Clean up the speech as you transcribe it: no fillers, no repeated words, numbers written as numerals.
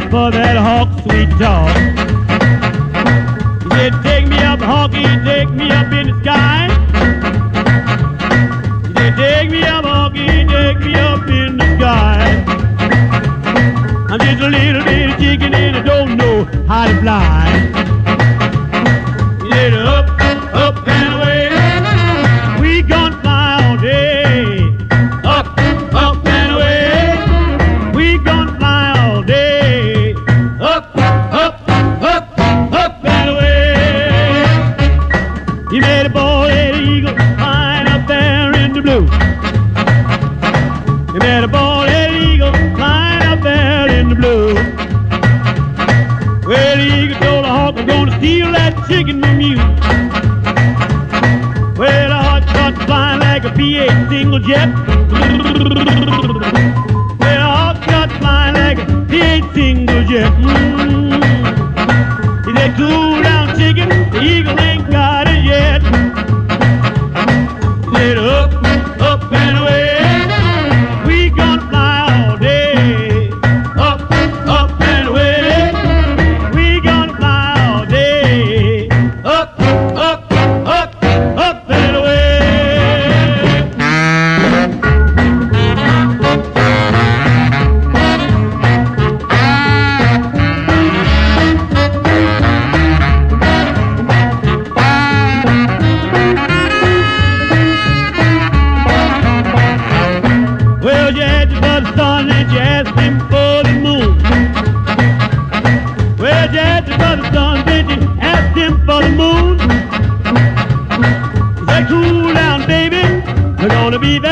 for that hawk sweet talk. He said, take me up, hawky, take me up in the sky. He said, take me up, hawky, take me up in the sky. I'm just a little bitty chicken and I don't know how to fly. He said, up, up and away, we gonna fly all day. Up, up and away, we gonna fly all day. Up, up, up, up and away. He made a bald-headed eagle flying up there in the blue. He made a bald-headed eagle flying up there in the blue. Well, the eagle told the hawk, I'm gonna steal that chicken from you. Well, the hawk started flying like a P-8 single jet. Well, the hawk started flying like a P-8 single jet. He said, cool down, chicken, the eagle ain't got it yet. He said, up, up and away, we gonna fly all day. Up, up and away, we gonna fly all day. Up, up, up, up and away. Well, you asked for the sun and you asked him for the moon. Well, you asked for the sun, then you asked him for the moon. He said, cool down, baby, we're gonna be there.